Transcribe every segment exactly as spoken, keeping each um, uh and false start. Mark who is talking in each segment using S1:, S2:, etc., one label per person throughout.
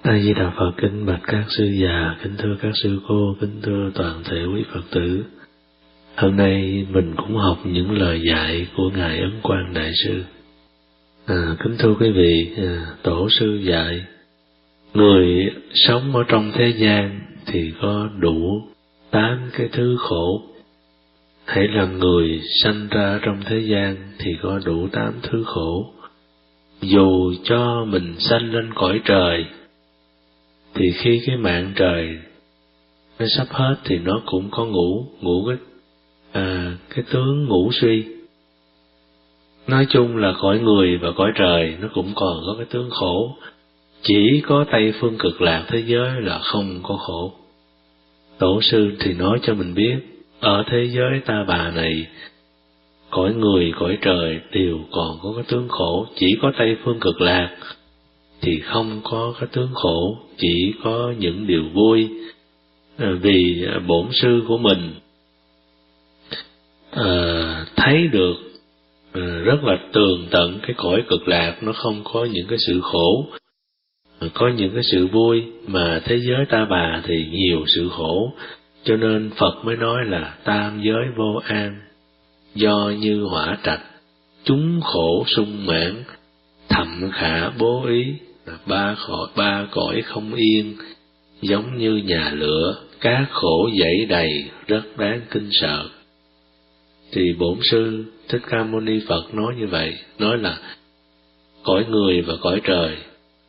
S1: A Di Đà Phật. Kính bạch các sư già, kính thưa các sư cô, kính thưa toàn thể quý Phật tử. Hôm nay mình cũng học những lời dạy của Ngài Ấn Quang Đại Sư. À, kính thưa quý vị, à, Tổ sư dạy, người sống ở trong thế gian thì có đủ tám cái thứ khổ. Hãy là người sanh ra trong thế gian thì có đủ tám thứ khổ. Dù cho mình sanh lên cõi trời, thì khi cái mạng trời nó sắp hết thì nó cũng có ngủ, ngủ cái, à, cái tướng ngủ suy. Nói chung là cõi người và cõi trời nó cũng còn có cái tướng khổ. Chỉ có Tây Phương Cực Lạc thế giới là không có khổ. Tổ sư thì nói cho mình biết, ở thế giới ta bà này, cõi người, cõi trời đều còn có cái tướng khổ. Chỉ có Tây Phương Cực Lạc thì không có cái tướng khổ, chỉ có những điều vui. À, vì bổn sư của mình à, thấy được à, rất là tường tận cái cõi Cực Lạc nó không có những cái sự khổ, có những cái sự vui, mà thế giới ta bà thì nhiều sự khổ. Cho nên Phật mới nói là tam giới vô an, do như hỏa trạch, chúng khổ sung mãn, thậm khả bố ý, ba khỏi ba cõi không yên, giống như nhà lửa, các khổ dẫy đầy, rất đáng kinh sợ. Thì bổn sư Thích Ca Mâu Ni Phật nói như vậy, nói là cõi người và cõi trời,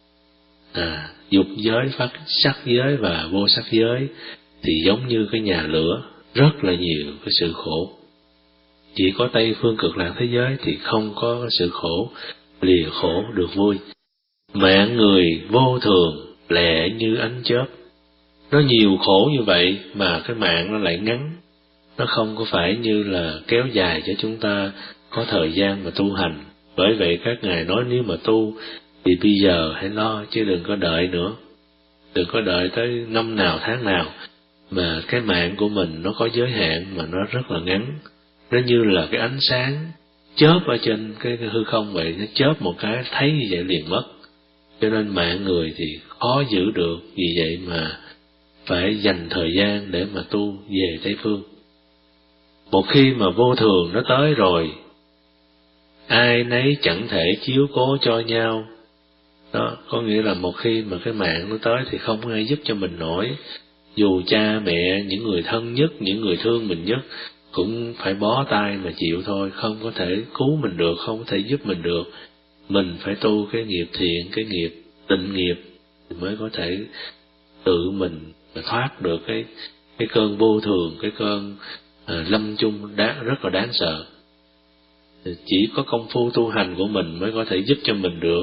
S1: à, dục giới, phát sắc giới và vô sắc giới thì giống như cái nhà lửa, rất là nhiều cái sự khổ. Chỉ có Tây Phương Cực Lạc thế giới thì không có cái sự khổ, lìa khổ được vui. Mạng người vô thường, lẹ như ánh chớp. Nó nhiều khổ như vậy mà cái mạng nó lại ngắn, nó không có phải như là kéo dài cho chúng ta có thời gian mà tu hành. Bởi vậy các ngài nói nếu mà tu thì bây giờ hãy lo, chứ đừng có đợi nữa. Đừng có đợi tới năm nào tháng nào, mà cái mạng của mình nó có giới hạn mà nó rất là ngắn. Nó như là cái ánh sáng chớp ở trên cái hư không vậy, nó chớp một cái thấy như vậy liền mất. Cho nên mạng người thì khó giữ được, vì vậy mà phải dành thời gian để mà tu về Tây Phương. Một khi mà vô thường nó tới rồi, ai nấy chẳng thể chiếu cố cho nhau. Đó, có nghĩa là một khi mà cái mạng nó tới thì không ai giúp cho mình nổi. Dù cha mẹ, những người thân nhất, những người thương mình nhất cũng phải bó tay mà chịu thôi, không có thể cứu mình được, không có thể giúp mình được. Mình phải tu cái nghiệp thiện, cái nghiệp tịnh nghiệp mới có thể tự mình thoát được cái cái cơn vô thường, cái cơn à, lâm chung đáng, rất là đáng sợ. Chỉ có công phu tu hành của mình mới có thể giúp cho mình được.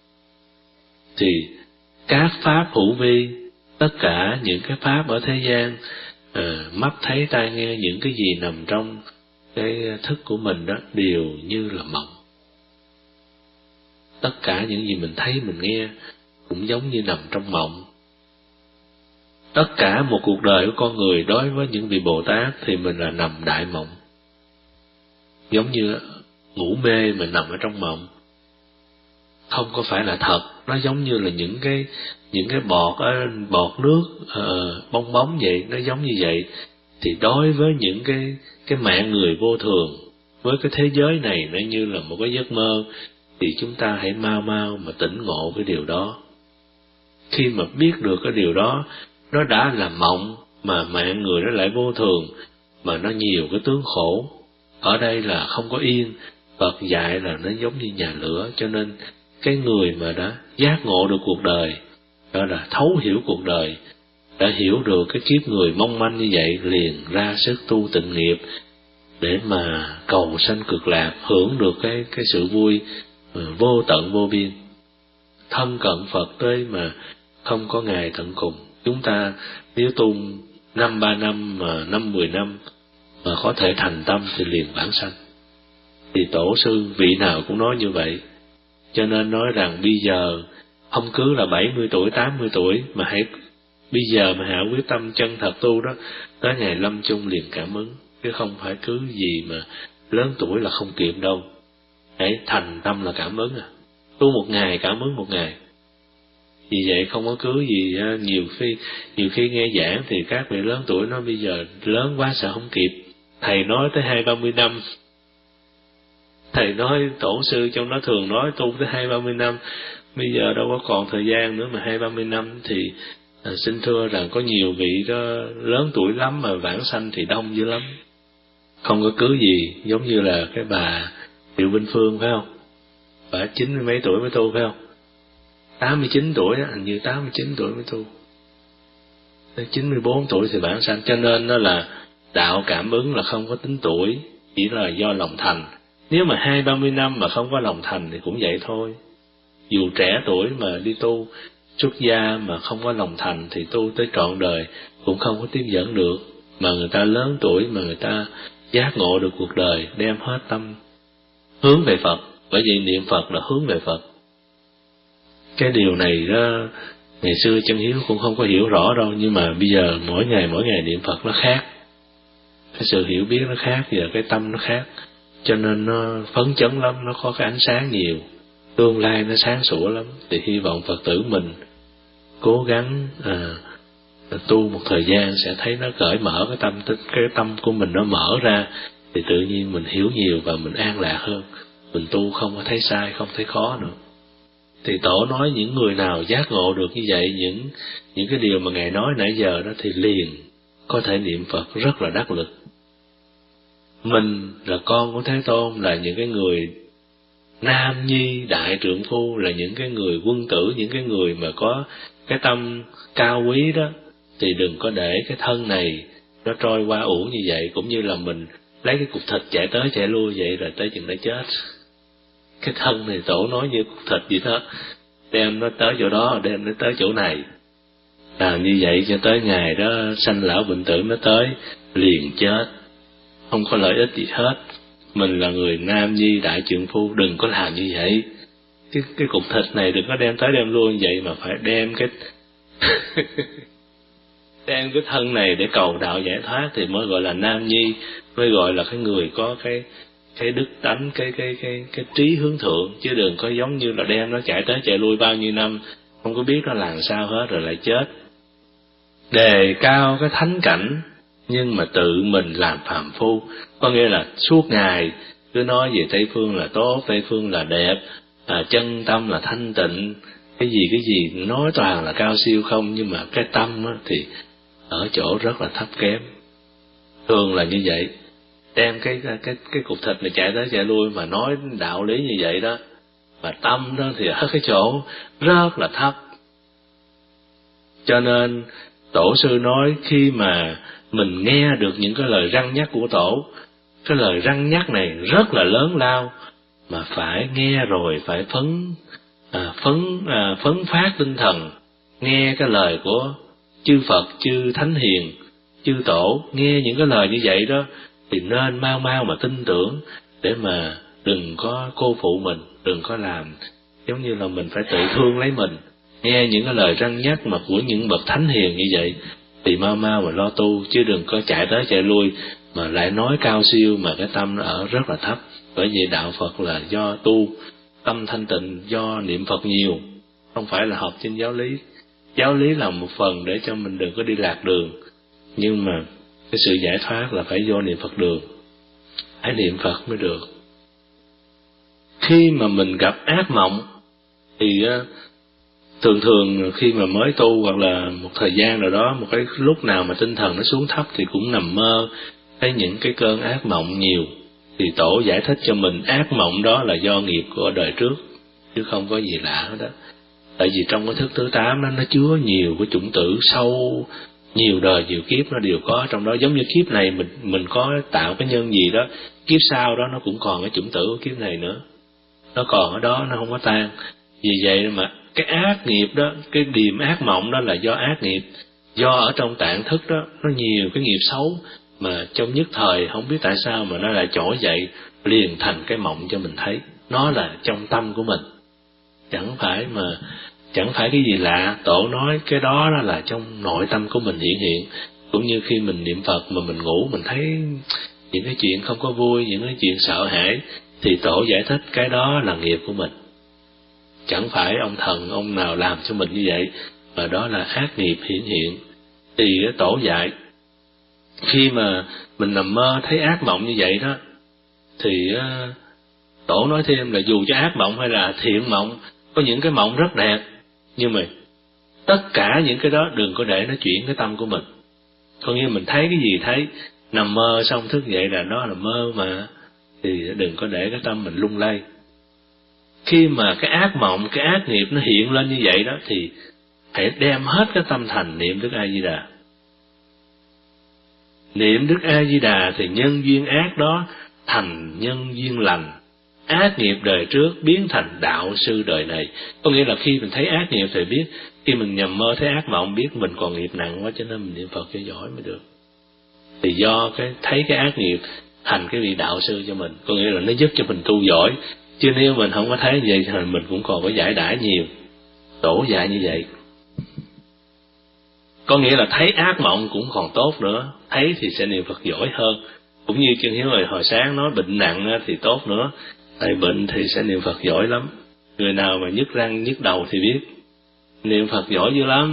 S1: Thì các pháp hữu vi, tất cả những cái pháp ở thế gian, à, mắt thấy tai nghe, những cái gì nằm trong cái thức của mình đó đều như là mộng. Tất cả những gì mình thấy mình nghe cũng giống như nằm trong mộng. Tất cả một cuộc đời của con người đối với những vị Bồ Tát thì mình là nằm đại mộng, giống như ngủ mê mà nằm ở trong mộng, không có phải là thật. Nó giống như là những cái những cái bọt bọt nước uh, bong bóng vậy, nó giống như vậy. Thì đối với những cái cái mạng người vô thường, với cái thế giới này nó như là một cái giấc mơ, thì chúng ta hãy mau mau mà tỉnh ngộ cái điều đó. Khi mà biết được cái điều đó, nó đã là mộng, mà mạng người nó lại vô thường, mà nó nhiều cái tướng khổ. Ở đây là không có yên. Phật dạy là nó giống như nhà lửa, cho nên cái người mà đã giác ngộ được cuộc đời, đó là thấu hiểu cuộc đời, đã hiểu được cái kiếp người mong manh như vậy, liền ra sức tu tịnh nghiệp để mà cầu sanh Cực Lạc, hưởng được cái cái sự vui vô tận vô biên. Thân cận Phật tới mà không có ngày tận cùng. Chúng ta nếu tu năm ba năm mà năm mười năm mà có thể thành tâm thì liền vãng sanh. Thì tổ sư vị nào cũng nói như vậy. Cho nên nói rằng bây giờ không cứ là bảy mươi tuổi, tám mươi tuổi, mà hãy bây giờ mà hạ quyết tâm chân thật tu đó, tới ngày lâm chung liền cảm ứng, chứ không phải cứ gì mà lớn tuổi là không kịp đâu. Hãy thành tâm là cảm ứng à. Tu một ngày cảm ứng một ngày. Vì vậy không có cứ gì, nhiều khi nhiều khi nghe giảng thì các vị lớn tuổi nói bây giờ lớn quá sợ không kịp. Thầy nói tới hai ba mươi năm, thầy nói tổ sư trong đó thường nói tu tới hai ba mươi năm, bây giờ đâu có còn thời gian nữa mà hai ba mươi năm thì à, xin thưa rằng có nhiều vị đó lớn tuổi lắm mà vãng sanh thì đông dữ lắm. Không có cứ gì, giống như là cái bà Triệu Vinh Phương phải không? Bà chín mươi mấy tuổi mới tu phải không? Tám mươi chín tuổi á, hình như tám mươi chín tuổi mới tu. Tới chín mươi bốn tuổi thì vãng sanh, cho nên đó là đạo cảm ứng là không có tính tuổi, chỉ là do lòng thành. Nếu mà hai ba mươi năm mà không có lòng thành thì cũng vậy thôi. Dù trẻ tuổi mà đi tu xuất gia mà không có lòng thành thì tu tới trọn đời cũng không có tiếp dẫn được. Mà người ta lớn tuổi mà người ta giác ngộ được cuộc đời, đem hết tâm hướng về Phật. Bởi vì niệm Phật là hướng về Phật. Cái điều này đó ngày xưa Chân Hiếu cũng không có hiểu rõ đâu, nhưng mà bây giờ mỗi ngày mỗi ngày niệm Phật nó khác, cái sự hiểu biết nó khác, và cái tâm nó khác, cho nên nó phấn chấn lắm, nó có cái ánh sáng nhiều, tương lai nó sáng sủa lắm. Thì hy vọng Phật tử mình cố gắng à, tu một thời gian sẽ thấy nó cởi mở cái tâm, cái tâm của mình nó mở ra, thì tự nhiên mình hiểu nhiều và mình an lạc hơn. Mình tu không có thấy sai, không thấy khó nữa. Thì Tổ nói những người nào giác ngộ được như vậy, những những cái điều mà Ngài nói nãy giờ đó thì liền có thể niệm Phật rất là đắc lực. Mình là con của Thế Tôn, là những cái người nam nhi đại trượng phu, là những cái người quân tử, những cái người mà có cái tâm cao quý đó, thì đừng có để cái thân này nó trôi qua uổng như vậy. Cũng như là mình lấy cái cục thịt chạy tới chạy lui vậy rồi tới chừng đã chết. Cái thân này Tổ nói như cục thịt vậy đó, đem nó tới chỗ đó, đem nó tới chỗ này, làm như vậy cho tới ngày đó sanh lão bệnh tử nó tới liền chết, không có lợi ích gì hết. Mình là người nam nhi đại trượng phu, đừng có làm như vậy. Cái, cái cục thịt này đừng có đem tới đem lui như vậy, mà phải đem cái đem cái thân này để cầu đạo giải thoát thì mới gọi là nam nhi, mới gọi là cái người có cái cái đức tánh, cái cái cái cái trí hướng thượng. Chứ đừng có giống như là đem nó chạy tới chạy lui bao nhiêu năm, không có biết nó làm sao hết rồi lại chết. Đề cao cái thánh cảnh nhưng mà tự mình làm phàm phu, có nghĩa là suốt ngày cứ nói về Tây Phương là tốt, Tây Phương là đẹp, à, chân tâm là thanh tịnh, cái gì cái gì nói toàn là cao siêu không, nhưng mà cái tâm á, thì ở chỗ rất là thấp kém. Thường là như vậy, đem cái cái cái cục thịt này chạy tới chạy lui mà nói đạo lý như vậy đó, mà tâm đó thì ở cái chỗ rất là thấp. Cho nên Tổ sư nói khi mà mình nghe được những cái lời răn nhắc của Tổ, cái lời răn nhắc này rất là lớn lao, mà phải nghe rồi phải phấn à, phấn à, phấn phát tinh thần, nghe cái lời của chư Phật, chư Thánh Hiền, chư Tổ, nghe những cái lời như vậy đó thì nên mau mau mà tin tưởng, để mà đừng có cô phụ mình, đừng có làm giống như là mình phải tự thương lấy mình. Nghe những cái lời răn nhắc mà của những bậc thánh hiền như vậy thì mau mau mà lo tu, chứ đừng có chạy tới chạy lui mà lại nói cao siêu mà cái tâm nó ở rất là thấp. Bởi vì đạo Phật là do tu tâm thanh tịnh, do niệm Phật nhiều, không phải là học trên giáo lý. Giáo lý là một phần để cho mình đừng có đi lạc đường, nhưng mà cái sự giải thoát là phải do niệm Phật đường, phải niệm Phật mới được. Khi mà mình gặp ác mộng thì thường thường khi mà mới tu hoặc là một thời gian nào đó, một cái lúc nào mà tinh thần nó xuống thấp thì cũng nằm mơ thấy những cái cơn ác mộng nhiều. Thì Tổ giải thích cho mình ác mộng đó là do nghiệp của đời trước, chứ không có gì lạ hết đó. Tại vì trong cái thức thứ tám đó, nó chứa nhiều cái chủng tử sâu, nhiều đời nhiều kiếp nó đều có trong đó. Giống như kiếp này mình mình có tạo cái nhân gì đó, kiếp sau đó nó cũng còn cái chủng tử của kiếp này nữa, nó còn ở đó, nó không có tan. Vì vậy mà cái ác nghiệp đó, cái điềm ác mộng đó là do ác nghiệp, do ở trong tạng thức đó nó nhiều cái nghiệp xấu, mà trong nhất thời không biết tại sao mà nó lại trỗi dậy liền thành cái mộng cho mình thấy. Nó là trong tâm của mình, chẳng phải mà chẳng phải cái gì lạ. Tổ nói cái đó, đó là trong nội tâm của mình hiện hiện. Cũng như khi mình niệm Phật mà mình ngủ, mình thấy những cái chuyện không có vui, những cái chuyện sợ hãi, thì Tổ giải thích cái đó là nghiệp của mình. chẳng phải ông thần ông nào làm cho mình như vậy, mà đó là ác nghiệp hiển hiện. Thì tổ dạy khi mà mình nằm mơ thấy ác mộng như vậy đó, thì tổ nói thêm là dù cho ác mộng hay là thiện mộng, có những cái mộng rất đẹp, nhưng mà tất cả những cái đó đừng có để nó chuyển cái tâm của mình. Có nghĩa mình thấy cái gì thấy, nằm mơ xong thức dậy là đó là mơ mà, thì đừng có để cái tâm mình lung lay. Khi mà cái ác mộng, cái ác nghiệp nó hiện lên như vậy đó, thì hãy đem hết cái tâm thành niệm Đức A Di Đà. Niệm Đức A Di Đà thì nhân duyên ác đó thành nhân duyên lành, ác nghiệp đời trước biến thành đạo sư đời này. Có nghĩa là khi mình thấy ác nghiệp thì biết, khi mình nhầm mơ thấy ác mộng biết mình còn nghiệp nặng quá, cho nên mình niệm Phật cho giỏi mới được. Thì do cái thấy cái ác nghiệp thành cái vị đạo sư cho mình, có nghĩa là nó giúp cho mình tu giỏi. Chứ nếu mình không có thấy vậy thì mình cũng còn có giải đãi nhiều. Tổ dạy như vậy. Có nghĩa là thấy ác mộng cũng còn tốt nữa, thấy thì sẽ niệm Phật giỏi hơn. Cũng như Chân Hiếu hồi, hồi sáng nói bệnh nặng thì tốt nữa, tại bệnh thì sẽ niệm Phật giỏi lắm. Người nào mà nhức răng nhức đầu thì biết niệm Phật giỏi dữ lắm.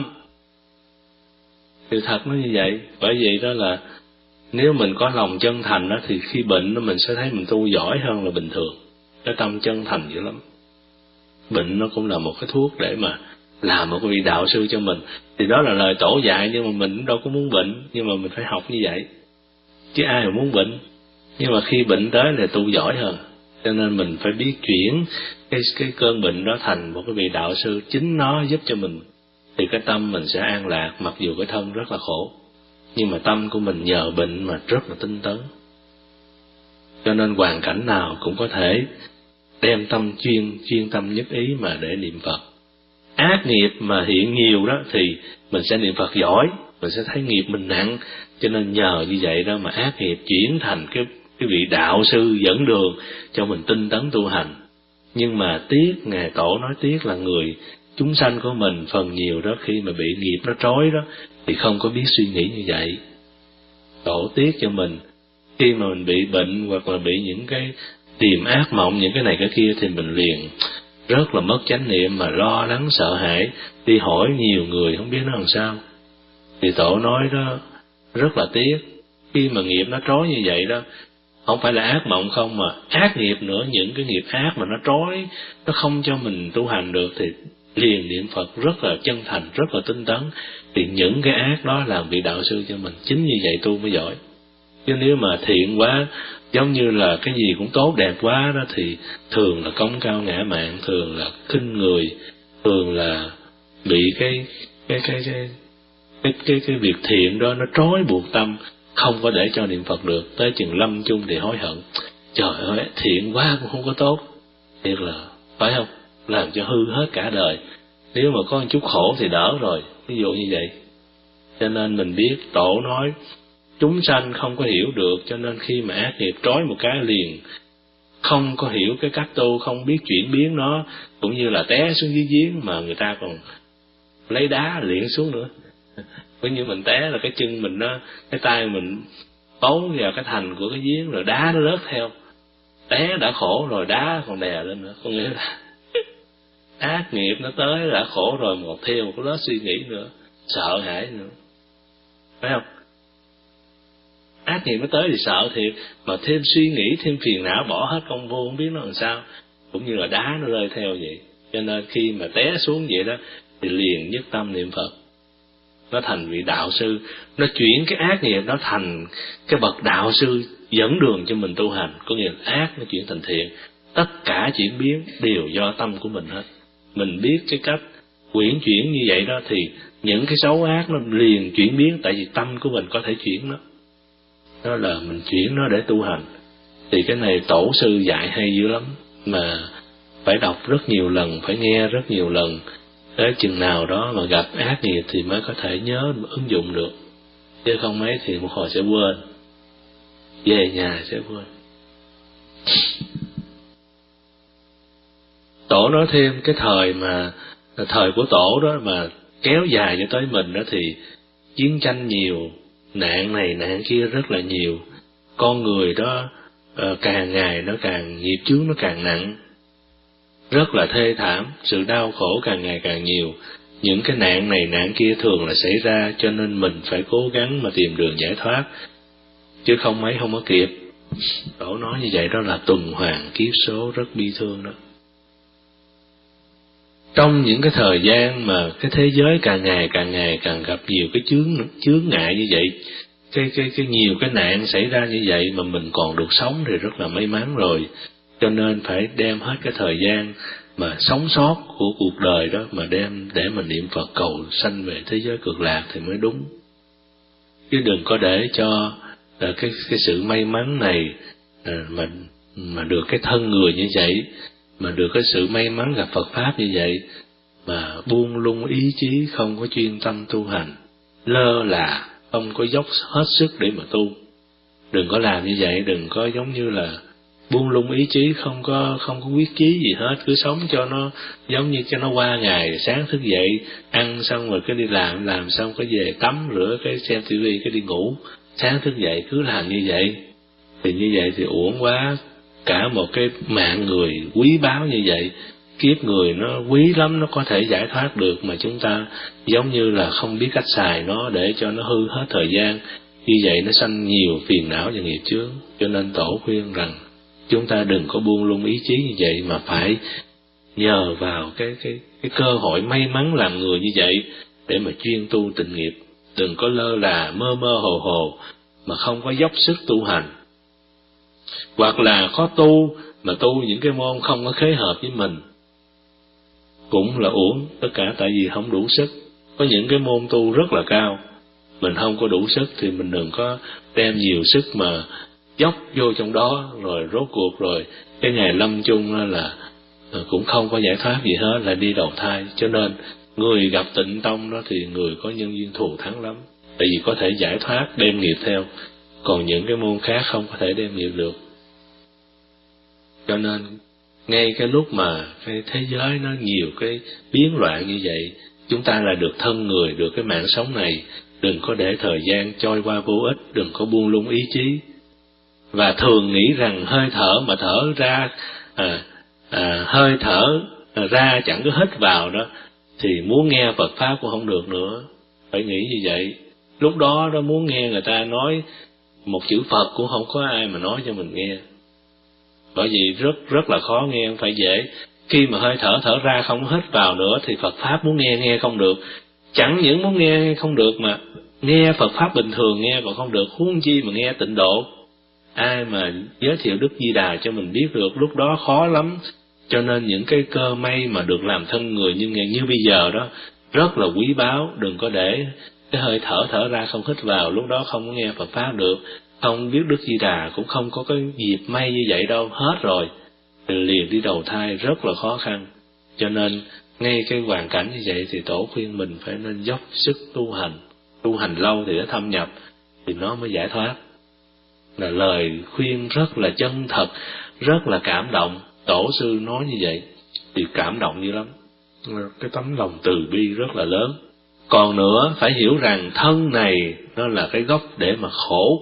S1: Sự thật nó như vậy. Bởi vậy đó là nếu mình có lòng chân thành đó, thì khi bệnh đó mình sẽ thấy mình tu giỏi hơn là bình thường. Cái tâm chân thành dữ lắm. Bệnh nó cũng là một cái thuốc để mà làm một cái vị đạo sư cho mình. Thì đó là lời tổ dạy, nhưng mà mình cũng đâu có muốn bệnh, nhưng mà mình phải học như vậy. Chứ ai mà muốn bệnh. Nhưng mà khi bệnh tới thì tu giỏi hơn. Cho nên mình phải biết chuyển cái, cái cơn bệnh đó thành một cái vị đạo sư, chính nó giúp cho mình. Thì cái tâm mình sẽ an lạc, mặc dù cái thân rất là khổ. Nhưng mà tâm của mình nhờ bệnh mà rất là tinh tấn. Cho nên hoàn cảnh nào cũng có thể đem tâm chuyên, chuyên tâm nhất ý mà để niệm Phật. Ác nghiệp mà hiện nhiều đó thì mình sẽ niệm Phật giỏi, mình sẽ thấy nghiệp mình nặng. Cho nên nhờ như vậy đó mà ác nghiệp chuyển thành cái, cái vị đạo sư dẫn đường cho mình tinh tấn tu hành. Nhưng mà tiếc, Ngài Tổ nói tiếc là người chúng sanh của mình phần nhiều đó, khi mà bị nghiệp nó trói đó thì không có biết suy nghĩ như vậy. Tổ tiếc cho mình, khi mà mình bị bệnh hoặc là bị những cái tìm ác mộng, những cái này cái kia, thì mình liền rất là mất chánh niệm, mà lo lắng sợ hãi, đi hỏi nhiều người không biết nó làm sao. Thì Tổ nói đó rất là tiếc, khi mà nghiệp nó trói như vậy đó, không phải là ác mộng không, mà ác nghiệp nữa, những cái nghiệp ác mà nó trói, nó không cho mình tu hành được, thì liền niệm Phật rất là chân thành, rất là tinh tấn. Thì những cái ác đó làm vị đạo sư cho mình, chính như vậy tu mới giỏi. Chứ nếu mà thiện quá, giống như là cái gì cũng tốt đẹp quá đó, thì thường là cống cao ngã mạn, thường là khinh người, thường là bị cái cái cái cái cái cái, cái việc thiện đó nó trói buộc tâm, không có để cho niệm Phật được. Tới chừng lâm chung thì hối hận, trời ơi thiện quá cũng không có tốt, thiệt là phải không, làm cho hư hết cả đời. Nếu mà có một chút khổ thì đỡ rồi, ví dụ như vậy. Cho nên mình biết Tổ nói chúng sanh không có hiểu được, cho nên khi mà ác nghiệp trói một cái liền không có hiểu cái cách tu, không biết chuyển biến nó, cũng như là té xuống dưới giếng mà người ta còn lấy đá liệng xuống nữa. Bởi như mình té là cái chân mình nó, cái tay mình tấu vào cái thành của cái giếng, rồi đá nó rớt theo. Té đã khổ rồi đá còn đè lên nữa, có nghĩa là ác nghiệp nó tới đã khổ rồi, một thêm một cái lớp suy nghĩ nữa, sợ hãi nữa, phải không? Ác nghiệp nó tới thì sợ thiệt, mà thêm suy nghĩ, thêm phiền não, bỏ hết công vô không biết nó làm sao, cũng như là đá nó rơi theo vậy. Cho nên khi mà té xuống vậy đó thì liền nhất tâm niệm Phật, nó thành vị đạo sư, nó chuyển cái ác nghiệp nó thành cái bậc đạo sư dẫn đường cho mình tu hành. Có nghĩa là ác nó chuyển thành thiện, tất cả chuyển biến đều do tâm của mình hết. Mình biết cái cách quyển chuyển như vậy đó thì những cái xấu ác nó liền chuyển biến, tại vì tâm của mình có thể chuyển nó. Đó là mình chuyển nó để tu hành. Thì cái này Tổ sư dạy hay dữ lắm, mà phải đọc rất nhiều lần, phải nghe rất nhiều lần, tới chừng nào đó mà gặp ác nghiệp thì mới có thể nhớ ứng dụng được. Chứ không mấy thì một hồi sẽ quên, về nhà sẽ quên. Tổ nói thêm cái thời mà thời của Tổ đó mà kéo dài cho tới mình đó thì chiến tranh nhiều, nạn này nạn kia rất là nhiều. Con người đó uh, càng ngày nó càng nghiệp chướng nó càng nặng. rất là thê thảm, sự đau khổ càng ngày càng nhiều. Những cái nạn này nạn kia thường là xảy ra, cho nên mình phải cố gắng mà tìm đường giải thoát, chứ không mấy không có kịp. Tổ nói như vậy đó là tuần hoàn kiếp số, rất bi thương đó. Trong những cái thời gian mà cái thế giới càng ngày càng ngày càng gặp nhiều cái chướng chướng ngại như vậy, cái cái cái nhiều cái nạn xảy ra như vậy mà mình còn được sống thì rất là may mắn rồi. Cho nên phải đem hết cái thời gian mà sống sót của cuộc đời đó mà đem để mà niệm Phật cầu sanh về thế giới cực lạc thì mới đúng. Chứ đừng có để cho là cái cái sự may mắn này mà mà được cái thân người như vậy, mà được cái sự may mắn gặp Phật pháp như vậy mà buông lung ý chí, không có chuyên tâm tu hành, lơ là, không có dốc hết sức để mà tu. Đừng có làm như vậy, đừng có giống như là buông lung ý chí, không có không có quyết chí gì hết, cứ sống cho nó giống như cho nó qua ngày. Sáng thức dậy ăn xong rồi cái đi làm, làm xong cái về tắm rửa cái xem tivi cái đi ngủ. Sáng thức dậy cứ làm như vậy thì như vậy thì uổng quá. Cả một cái mạng người quý báu như vậy, kiếp người nó quý lắm, nó có thể giải thoát được, mà chúng ta giống như là không biết cách xài nó để cho nó hư hết thời gian. Như vậy nó sanh nhiều phiền não và nghiệp chướng. Cho nên Tổ khuyên rằng chúng ta đừng có buông lung ý chí như vậy, mà phải nhờ vào cái cái cái cơ hội may mắn làm người như vậy để mà chuyên tu tịnh nghiệp. Đừng có lơ là mơ mơ hồ hồ mà không có dốc sức tu hành, hoặc là có tu mà tu những cái môn không có khế hợp với mình cũng là uổng tất cả, tại vì không đủ sức. Có những cái môn tu rất là cao, mình không có đủ sức thì mình đừng có đem nhiều sức mà dốc vô trong đó, rồi rốt cuộc rồi cái ngày lâm chung là cũng không có giải thoát gì hết, là đi đầu thai. Cho nên người gặp Tịnh Tông đó thì người có nhân duyên thù thắng lắm, tại vì có thể giải thoát đem nghiệp theo, còn những cái môn khác không có thể đem nghiệp được. Cho nên ngay cái lúc mà cái thế giới nó nhiều cái biến loạn như vậy, chúng ta là được thân người, được cái mạng sống này, đừng có để thời gian trôi qua vô ích, đừng có buông lung ý chí. Và thường nghĩ rằng hơi thở mà thở ra, à, à, hơi thở ra chẳng có hít vào đó, thì muốn nghe Phật Pháp cũng không được nữa. Phải nghĩ như vậy. Lúc đó đó muốn nghe người ta nói một chữ Phật cũng không có ai mà nói cho mình nghe. Bởi vì rất rất là khó nghe, không phải dễ. Khi mà hơi thở thở ra không hít vào nữa thì Phật Pháp muốn nghe nghe không được. Chẳng những muốn nghe không được mà nghe Phật Pháp bình thường nghe còn không được, huống chi mà nghe tịnh độ. Ai mà giới thiệu Đức Di Đà cho mình biết được, lúc đó khó lắm. Cho nên những cái cơ may mà được làm thân người như ngày như bây giờ đó rất là quý báu. Đừng có để cái hơi thở thở ra không hít vào, lúc đó không có nghe Phật Pháp được, không biết Đức Di Đà, cũng không có cái dịp may như vậy đâu, hết rồi thì liền đi đầu thai, rất là khó khăn. Cho nên ngay cái hoàn cảnh như vậy thì Tổ khuyên mình phải nên dốc sức tu hành, tu hành lâu thì nó thâm nhập thì nó mới giải thoát. Là lời khuyên rất là chân thật, rất là cảm động. Tổ sư nói như vậy thì cảm động dữ lắm, cái tấm lòng từ bi rất là lớn. Còn nữa phải hiểu rằng thân này nó là cái gốc để mà khổ,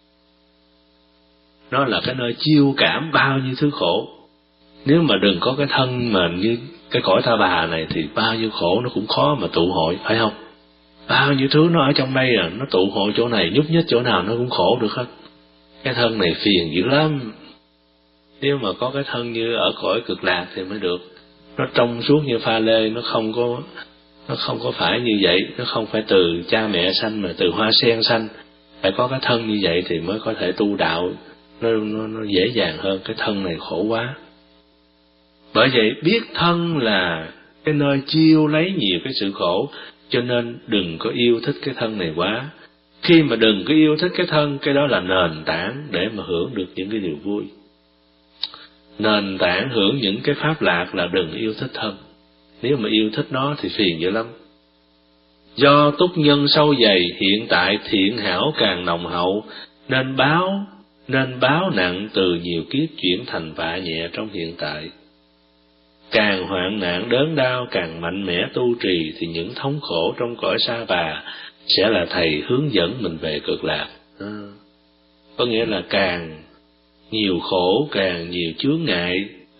S1: nó là cái nơi chiêu cảm bao nhiêu thứ khổ. Nếu mà đừng có cái thân mà như cái cõi Ta Bà này thì bao nhiêu khổ nó cũng khó mà tụ hội, phải không? Bao nhiêu thứ nó ở trong đây à, nó tụ hội chỗ này, nhúc nhích chỗ nào nó cũng khổ được hết. Cái thân này phiền dữ lắm. Nếu mà có cái thân như ở cõi Cực Lạc thì mới được. Nó trong suốt như pha lê, nó không có nó không có phải như vậy, nó không phải từ cha mẹ sanh mà từ hoa sen sanh. Phải có cái thân như vậy thì mới có thể tu đạo, nó, nó, nó dễ dàng hơn. Cái thân này khổ quá. Bởi vậy biết thân là cái nơi chiêu lấy nhiều cái sự khổ, cho nên đừng có yêu thích cái thân này quá. Khi mà đừng có yêu thích cái thân, cái đó là nền tảng để mà hưởng được những cái điều vui. Nền tảng hưởng những cái pháp lạc là đừng yêu thích thân. Nếu mà yêu thích nó thì phiền dữ lắm. Do túc nhân sâu dày, hiện tại thiện hảo càng nồng hậu, nên báo nên báo nặng từ nhiều kiếp chuyển thành vạ nhẹ trong hiện tại. Càng hoạn nạn đớn đau, càng mạnh mẽ tu trì thì những thống khổ trong cõi Sa Bà sẽ là thầy hướng dẫn mình về Cực Lạc. À, có nghĩa là càng nhiều khổ, càng nhiều chướng ngại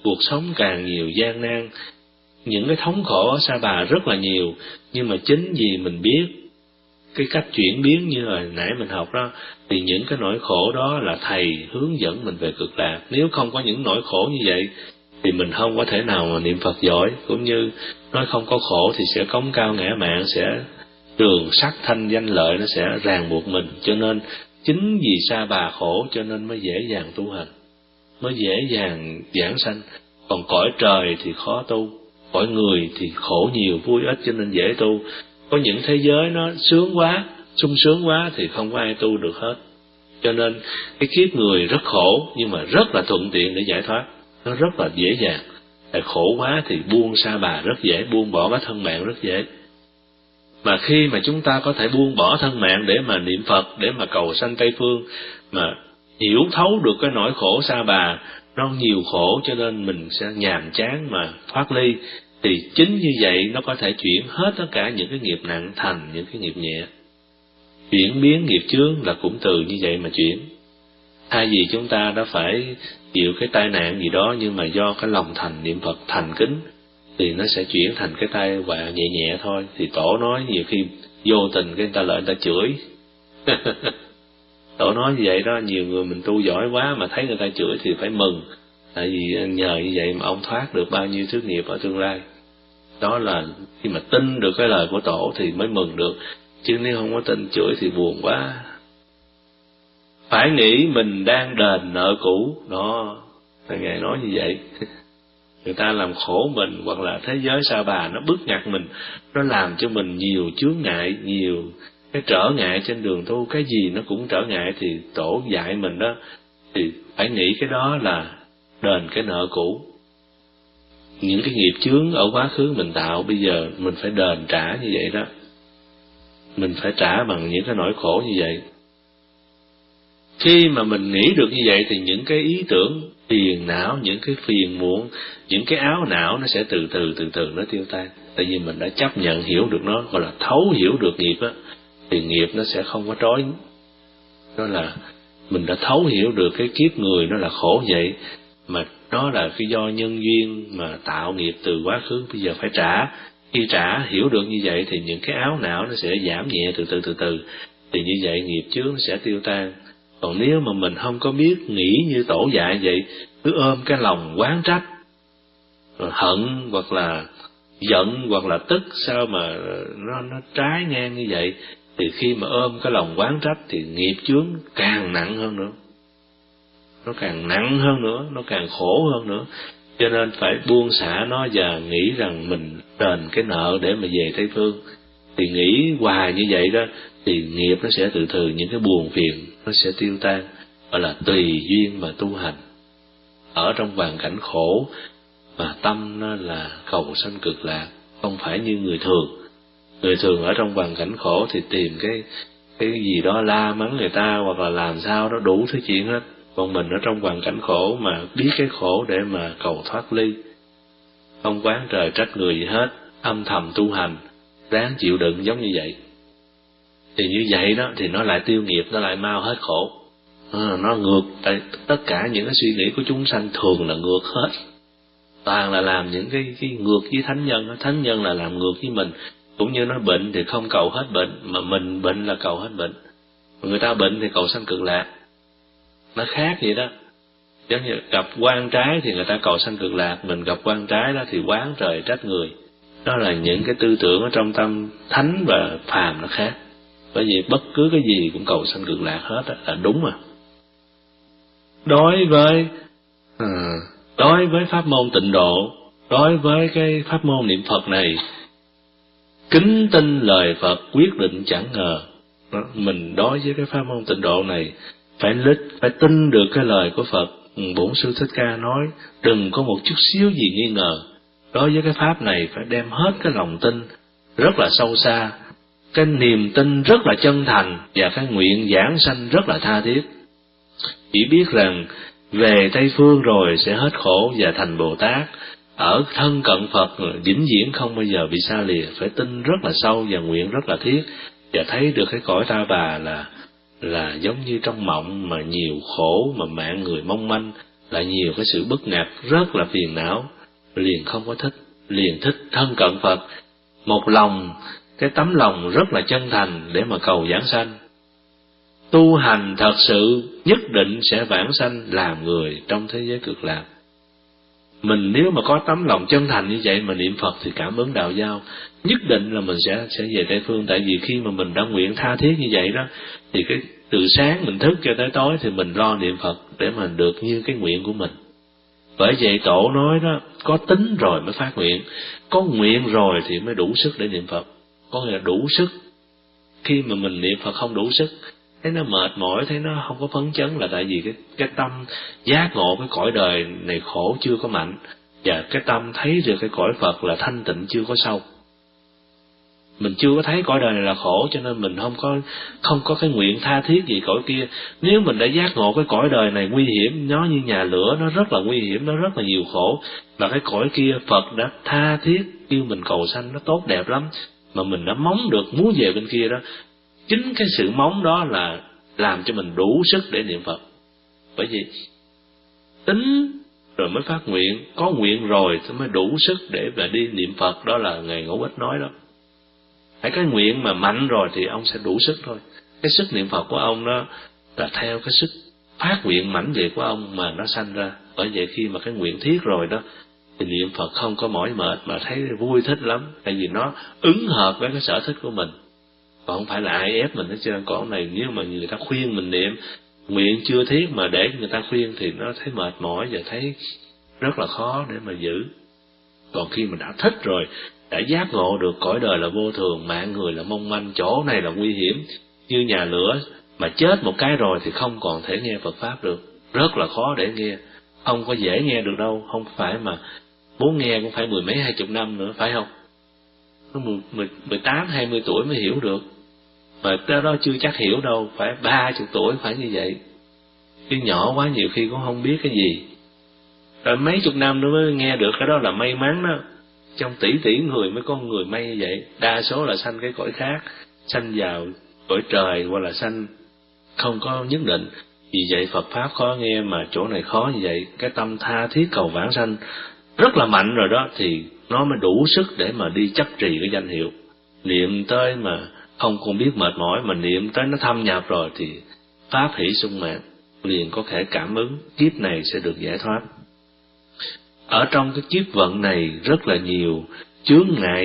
S1: cuộc sống càng nhiều gian nan, những cái thống khổ ở Sa Bà rất là nhiều, nhưng mà chính vì mình biết cái cách chuyển biến như hồi nãy mình học đó, thì những cái nỗi khổ đó là Thầy hướng dẫn mình về cực lạc. Nếu không có những nỗi khổ như vậy thì mình không có thể nào mà niệm Phật giỏi, cũng như nói không có khổ thì sẽ cống cao ngã mạn, sẽ trường sắc thanh danh lợi, nó sẽ ràng buộc mình. Cho nên chính vì Sa Bà khổ cho nên mới dễ dàng tu hành, mới dễ dàng giảng sanh. Còn cõi trời thì khó tu, cõi người thì khổ nhiều vui ít cho nên dễ tu. Có những thế giới nó sướng quá, sung sướng quá thì không có ai tu được hết. Cho nên cái kiếp người rất khổ, nhưng mà rất là thuận tiện để giải thoát, nó rất là dễ dàng. Tại khổ quá thì buông Sa Bà rất dễ, buông bỏ cái thân mạng rất dễ. Mà khi mà chúng ta có thể buông bỏ thân mạng để mà niệm Phật, để mà cầu sanh Tây Phương, mà hiểu thấu được cái nỗi khổ Sa Bà, nó nhiều khổ cho nên mình sẽ nhàm chán mà thoát ly, thì chính như vậy nó có thể chuyển hết tất cả những cái nghiệp nặng thành những cái nghiệp nhẹ. Chuyển biến nghiệp chướng là cũng từ như vậy mà chuyển. Thay vì chúng ta đã phải chịu cái tai nạn gì đó, nhưng mà do cái lòng thành niệm Phật thành kính thì nó sẽ chuyển thành cái tai họa nhẹ nhẹ thôi. Thì Tổ nói nhiều khi vô tình cái người ta lại người ta chửi. Tổ nói như vậy đó, nhiều người mình tu giỏi quá mà thấy người ta chửi thì phải mừng, tại vì nhờ như vậy mà ông thoát được bao nhiêu thứ nghiệp ở tương lai. Đó là khi mà tin được cái lời của Tổ thì mới mừng được, chứ nếu không có tin chửi thì buồn quá. Phải nghĩ mình đang đền nợ cũ, đó là Ngài nói như vậy. Người ta làm khổ mình, hoặc là thế giới Sa Bà nó bức ngặt mình, nó làm cho mình nhiều chướng ngại, nhiều cái trở ngại trên đường tu, cái gì nó cũng trở ngại, thì Tổ dạy mình đó, thì phải nghĩ cái đó là đền cái nợ cũ. Những cái nghiệp chướng ở quá khứ mình tạo, bây giờ mình phải đền trả như vậy đó. Mình phải trả bằng những cái nỗi khổ như vậy. Khi mà mình nghĩ được như vậy thì những cái ý tưởng phiền não, những cái phiền muộn, những cái áo não nó sẽ từ từ từ từ nó tiêu tan. Tại vì mình đã chấp nhận hiểu được nó, gọi là thấu hiểu được nghiệp á, thì nghiệp nó sẽ không có trói. Đó là mình đã thấu hiểu được cái kiếp người nó là khổ vậy, mà nó là cái do nhân duyên mà tạo nghiệp từ quá khứ, bây giờ phải trả. Khi trả hiểu được như vậy thì những cái áo não nó sẽ giảm nhẹ từ từ từ từ, thì như vậy nghiệp chướng nó sẽ tiêu tan. Còn nếu mà mình không có biết nghĩ như Tổ dạy vậy, cứ ôm cái lòng oán trách, rồi hận hoặc là giận hoặc là tức sao mà nó nó trái ngang như vậy, thì khi mà ôm cái lòng oán trách thì nghiệp chướng càng nặng hơn nữa, nó càng nặng hơn nữa, nó càng khổ hơn nữa. Cho nên phải buông xả nó và nghĩ rằng mình đền cái nợ để mà về Tây Phương. Thì nghĩ hoài như vậy đó thì nghiệp nó sẽ từ từ, những cái buồn phiền nó sẽ tiêu tan, gọi là tùy duyên mà tu hành. Ở trong hoàn cảnh khổ mà tâm nó là cầu sanh cực lạc, không phải như người thường. Người thường ở trong hoàn cảnh khổ thì tìm cái cái gì đó la mắng người ta, hoặc là làm sao đó đủ thứ chuyện hết. Còn mình ở trong hoàn cảnh khổ mà biết cái khổ để mà cầu thoát ly, không oán trời trách người gì hết, âm thầm tu hành, ráng chịu đựng giống như vậy. Thì như vậy đó thì nó lại tiêu nghiệp, nó lại mau hết khổ. À, nó ngược, tại tất cả những cái suy nghĩ của chúng sanh thường là ngược hết, toàn là làm những cái, cái ngược với thánh nhân. Thánh nhân là làm ngược với mình, cũng như nó bệnh thì không cầu hết bệnh, mà mình bệnh là cầu hết bệnh. Người ta bệnh thì cầu sanh cực lạc, nó khác vậy đó. Giống như gặp quan trái thì người ta cầu sanh cực lạc, mình gặp quan trái đó thì oán trời trách người. Đó là những cái tư tưởng ở trong tâm thánh và phàm nó khác. Bởi vì bất cứ cái gì cũng cầu sanh cực lạc hết đó, là đúng mà. Đối với à, đối với pháp môn tịnh độ, đối với cái pháp môn niệm Phật này, kính tin lời Phật, quyết định chẳng ngờ. Đó, mình đối với cái pháp môn tịnh độ này phải lít, phải tin được cái lời của Phật. Bổn Sư Thích Ca nói đừng có một chút xíu gì nghi ngờ. Đối với cái pháp này phải đem hết cái lòng tin rất là sâu xa, cái niềm tin rất là chân thành, và cái nguyện giảng sanh rất là tha thiết. Chỉ biết rằng về Tây Phương rồi sẽ hết khổ và thành Bồ Tát, ở thân cận Phật vĩnh viễn không bao giờ bị xa lìa. Phải tin rất là sâu và nguyện rất là thiết, và thấy được cái cõi Ta Bà là là giống như trong mộng, mà nhiều khổ, mà mạng người mong manh, lại nhiều cái sự bất ngạc, rất là phiền não, liền không có thích, liền thích thân cận Phật, một lòng, cái tấm lòng rất là chân thành để mà cầu giảng sanh. Tu hành thật sự nhất định sẽ vãng sanh làm người trong thế giới cực lạc. Mình nếu mà có tấm lòng chân thành như vậy mà niệm Phật thì cảm ứng đạo giao, nhất định là mình sẽ sẽ về Tây Phương. Tại vì khi mà mình đã nguyện tha thiết như vậy đó, thì cái từ sáng mình thức cho tới tối thì mình lo niệm Phật để mà được như cái nguyện của mình. Bởi vậy Tổ nói đó, có tính rồi mới phát nguyện, có nguyện rồi thì mới đủ sức để niệm Phật. Có nghĩa là đủ sức. Khi mà mình niệm Phật không đủ sức, thấy nó mệt mỏi, thấy nó không có phấn chấn, là tại vì cái cái tâm giác ngộ cái cõi đời này khổ chưa có mạnh, và cái tâm thấy được cái cõi Phật là thanh tịnh chưa có sâu. Mình chưa có thấy cõi đời này là khổ, cho nên mình không có không có cái nguyện tha thiết gì cõi kia. Nếu mình đã giác ngộ cái cõi đời này nguy hiểm, nó như nhà lửa, nó rất là nguy hiểm, nó rất là nhiều khổ, và cái cõi kia Phật đã tha thiết kêu mình cầu sanh, nó tốt đẹp lắm, mà mình đã mong được muốn về bên kia đó. Chính cái sự mong đó là làm cho mình đủ sức để niệm Phật. Bởi vì tính rồi mới phát nguyện, có nguyện rồi thì mới đủ sức để mà đi niệm Phật. Đó là Ngài Ngẫu Ích nói đó. Phải cái nguyện mà mạnh rồi thì ông sẽ đủ sức thôi. Cái sức niệm Phật của ông đó là theo cái sức phát nguyện mãnh liệt của ông mà nó sanh ra. Bởi vậy khi mà cái nguyện thiết rồi đó thì niệm Phật không có mỏi mệt mà thấy vui thích lắm. Tại vì nó ứng hợp với cái sở thích của mình. Còn không phải là ai ép mình hết trơn. Còn này nếu mà người ta khuyên mình niệm, nguyện chưa thiết mà để người ta khuyên thì nó thấy mệt mỏi và thấy rất là khó để mà giữ. Còn khi mình đã thích rồi, đã giác ngộ được cõi đời là vô thường, mạng người là mong manh, chỗ này là nguy hiểm như nhà lửa, mà chết một cái rồi thì không còn thể nghe Phật Pháp được, rất là khó để nghe, không có dễ nghe được đâu. Không phải mà muốn nghe cũng phải mười mấy hai chục năm nữa, phải không? Mười tám hai mươi tuổi mới hiểu được, mà tới đó chưa chắc hiểu đâu, phải ba chục tuổi phải như vậy. Chứ nhỏ quá nhiều khi cũng không biết cái gì, rồi mấy chục năm nữa mới nghe được. Cái đó là may mắn đó. Trong tỷ tỷ người mới có người may như vậy. Đa số là sanh cái cõi khác, sanh vào cõi trời, hoặc là sanh không có nhất định. Vì vậy Phật Pháp khó nghe, mà chỗ này khó như vậy. Cái tâm tha thiết cầu vãng sanh rất là mạnh rồi đó, thì nó mới đủ sức để mà đi chấp trì cái danh hiệu. Niệm tới mà không còn biết mệt mỏi, mà niệm tới nó thâm nhập rồi thì pháp hỷ sung mãn, liền có thể cảm ứng kiếp này sẽ được giải thoát. Ở trong cái kiếp vận này rất là nhiều chướng ngại,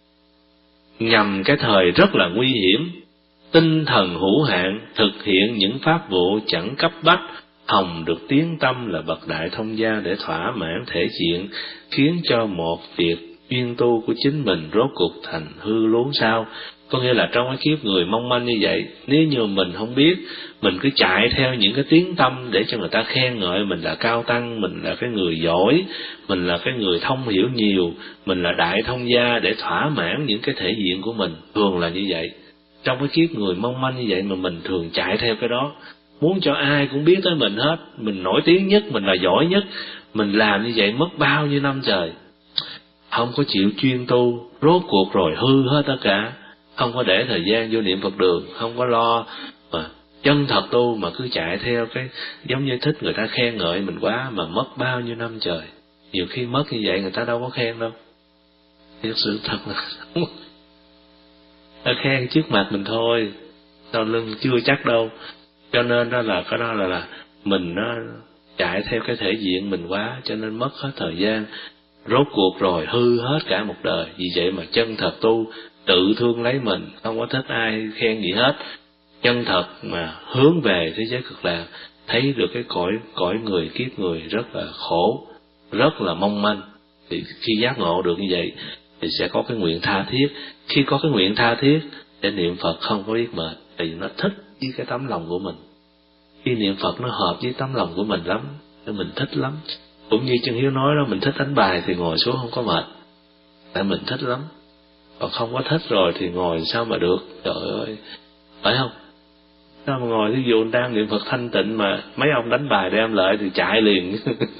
S1: nhằm cái thời rất là nguy hiểm, tinh thần hữu hạn, thực hiện những pháp vụ chẳng cấp bách, hồng được tiếng tâm là bậc đại thông gia để thỏa mãn thể diện, khiến cho một việc chuyên tu của chính mình rốt cuộc thành hư luống sao. Có nghĩa là trong cái kiếp người mong manh như vậy, nếu như mình không biết, mình cứ chạy theo những cái tiếng tâm để cho người ta khen ngợi mình là cao tăng, mình là cái người giỏi, mình là cái người thông hiểu nhiều, mình là đại thông gia để thỏa mãn những cái thể diện của mình, thường là như vậy. Trong cái kiếp người mong manh như vậy mà mình thường chạy theo cái đó, muốn cho ai cũng biết tới mình hết, mình nổi tiếng nhất, mình là giỏi nhất, mình làm như vậy mất bao nhiêu năm trời, không có chịu chuyên tu, rốt cuộc rồi hư hết tất cả. Không có để thời gian vô niệm Phật đường, không có lo mà chân thật tu, mà cứ chạy theo cái giống như thích người ta khen ngợi mình quá, mà mất bao nhiêu năm trời. Nhiều khi mất như vậy người ta đâu có khen đâu, thật sự thật là ta khen trước mặt mình thôi, sau lưng chưa chắc đâu. Cho nên đó là cái đó là, là mình nó chạy theo cái thể diện mình quá, cho nên mất hết thời gian, rốt cuộc rồi hư hết cả một đời. Vì vậy mà chân thật tu, tự thương lấy mình, không có thích ai khen gì hết, chân thật mà hướng về thế giới cực lạc, thấy được cái cõi cõi người kiếp người rất là khổ, rất là mong manh. Thì khi giác ngộ được như vậy thì sẽ có cái nguyện tha thiết. Khi có cái nguyện tha thiết để niệm Phật không có biết mệt, vì nó thích với cái tấm lòng của mình. Khi niệm Phật nó hợp với tấm lòng của mình lắm, nên mình thích lắm. Cũng như Chân Hiếu nói đó, mình thích đánh bài thì ngồi xuống không có mệt, tại mình thích lắm. Còn không có thích rồi thì ngồi sao mà được, trời ơi, phải không? Sao mà ngồi, ví dụ đang niệm Phật thanh tịnh mà mấy ông đánh bài đem lại thì chạy liền.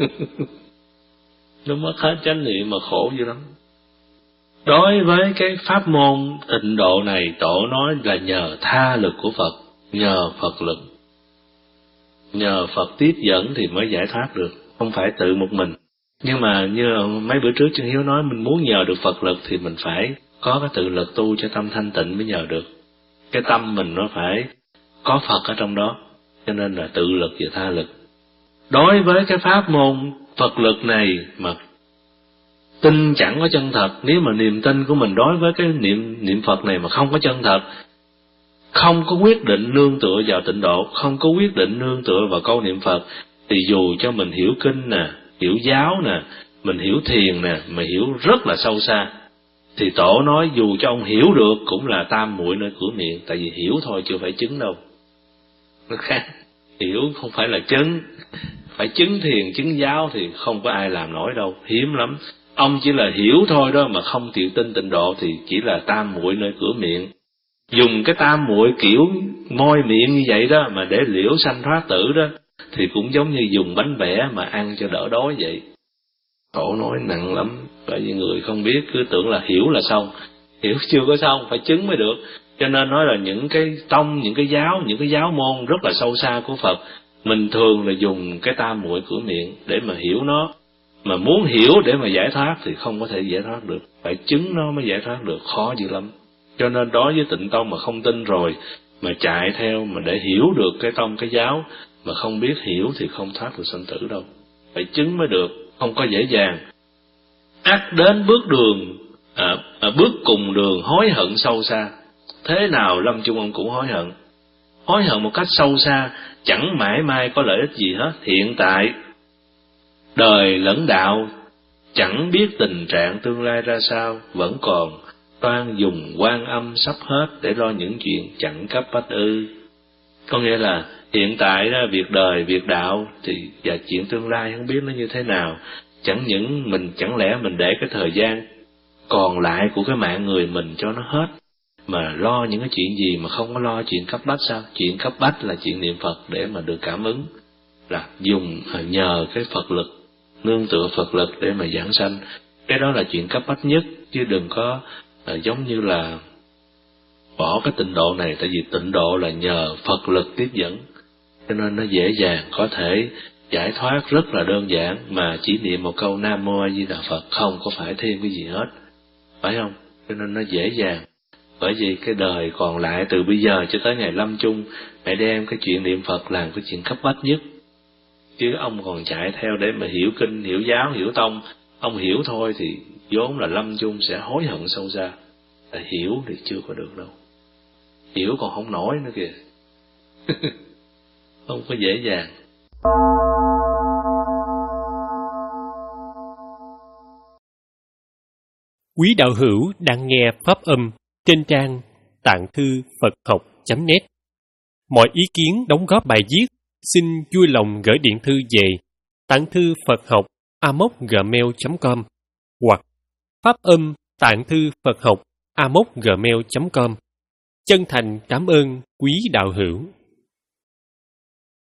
S1: Nó mất hết chánh niệm mà khổ dữ lắm. Đối với cái pháp môn tịnh độ này, Tổ nói là nhờ tha lực của Phật, nhờ Phật lực, nhờ Phật tiếp dẫn thì mới giải thoát được. không phải tự một mình. Nhưng mà như mấy bữa trước Chân Hiếu nói, mình muốn nhờ được Phật lực thì mình phải có cái tự lực tu cho tâm thanh tịnh mới nhờ được. Cái tâm mình nó phải có Phật ở trong đó, cho nên là tự lực và tha lực. Đối với cái pháp môn Phật lực này mà tin chẳng có chân thật, nếu mà niềm tin của mình đối với cái niệm niệm Phật này mà không có chân thật, không có quyết định nương tựa vào tịnh độ, không có quyết định nương tựa vào câu niệm Phật, thì dù cho mình hiểu kinh nè, hiểu giáo nè, mình hiểu thiền nè, mà hiểu rất là sâu xa, thì tổ nói dù cho ông hiểu được cũng là tam muội nơi cửa miệng, tại vì hiểu thôi chưa phải chứng đâu. Nó khác, hiểu không phải là chứng, phải chứng thiền, chứng giáo thì không có ai làm nổi đâu, hiếm lắm. Ông chỉ là hiểu thôi đó, mà không chịu tin tịnh độ thì chỉ là tam muội nơi cửa miệng. Dùng cái tam muội kiểu môi miệng như vậy đó mà để liễu sanh thoát tử đó, thì cũng giống như dùng bánh bẻ mà ăn cho đỡ đói vậy. Tổ nói nặng lắm, bởi vì người không biết cứ tưởng là hiểu là xong, hiểu chưa có xong, phải chứng mới được. Cho nên nói là những cái tông, những cái giáo, những cái giáo môn rất là sâu xa của Phật, mình thường là dùng cái tam muội cửa miệng để mà hiểu nó. Mà muốn hiểu để mà giải thoát thì không có thể giải thoát được, phải chứng nó mới giải thoát được, khó dữ lắm. Cho nên đối với tịnh tông mà không tin rồi, mà chạy theo mà để hiểu được cái tông, cái giáo, mà không biết hiểu thì không thoát được sanh tử đâu. Phải chứng mới được, không có dễ dàng. Ắt đến bước đường, à, à, bước cùng đường hối hận sâu xa. Thế nào lâm chung ông cũng hối hận. Hối hận một cách sâu xa, chẳng mãi mai có lợi ích gì hết. Hiện tại, đời lẫn đạo, chẳng biết tình trạng tương lai ra sao, vẫn còn toan dùng Quan Âm sắp hết để lo những chuyện chẳng cấp bách ư. Có nghĩa là hiện tại đó, việc đời, việc đạo thì và chuyện tương lai không biết nó như thế nào. Chẳng những mình, chẳng lẽ mình để cái thời gian còn lại của cái mạng người mình cho nó hết, mà lo những cái chuyện gì mà không có lo chuyện cấp bách sao? Chuyện cấp bách là chuyện niệm Phật để mà được cảm ứng, là dùng nhờ cái Phật lực, nương tựa Phật lực để mà giảng sanh. Cái đó là chuyện cấp bách nhất, chứ đừng có à, giống như là bỏ cái tịnh độ này, tại vì tịnh độ là nhờ Phật lực tiếp dẫn, cho nên nó dễ dàng có thể giải thoát rất là đơn giản, mà chỉ niệm một câu Nam Mô A Di Đà Phật, không có phải thêm cái gì hết, phải không? Cho nên nó dễ dàng. Bởi vì cái đời còn lại từ bây giờ cho tới ngày lâm chung, hãy đem cái chuyện niệm Phật làm cái chuyện cấp bách nhất. Chứ ông còn chạy theo để mà hiểu kinh, hiểu giáo, hiểu tông, ông hiểu thôi thì vốn là lâm chung sẽ hối hận sâu xa. Tại hiểu thì chưa có được đâu, hiểu còn không nổi nữa kìa. Không có dễ dàng.
S2: Quý đạo hữu đang nghe pháp âm trên trang tạng thư Phật học chấm net. Mọi ý kiến đóng góp bài viết xin vui lòng gửi điện thư về tạng thư Phật học a m o gmail chấm com hoặc pháp âm tạng thư Phật học a m o gmail chấm com. Chân thành cảm ơn quý đạo hữu.